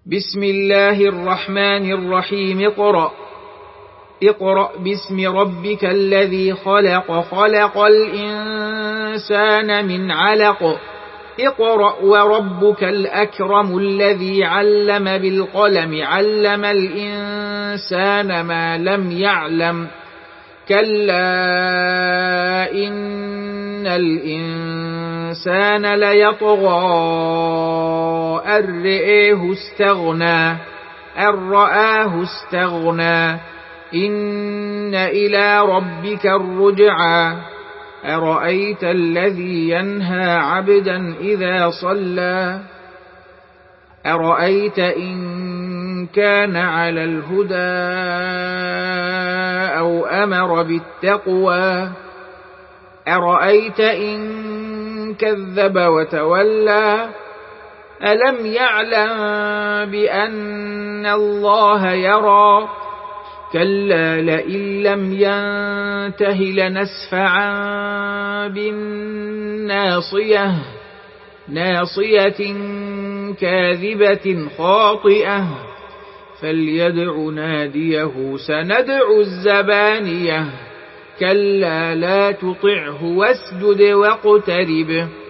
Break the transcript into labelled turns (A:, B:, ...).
A: بسم الله الرحمن الرحيم. اقرأ باسم ربك الذي خلق الإنسان من علق. اقرأ وربك الأكرم الذي علم بالقلم علم الإنسان ما لم يعلم. كلا إن الإنسان ليطغى أن رآه استغنى إن إلى ربك الرجعى. أرأيت الذي ينهى عبدا إذا صلى أرأيت إن كان على الهدى أو أمر بالتقوى أرأيت إن كذب وتولى ألم يعلم بأن الله يرى. كلا لئن لم ينته لنسفعا بالناصية ناصية كاذبة خاطئة فليدع ناديه سندع الزبانية. كلا لا تطعه واسجد واقترب.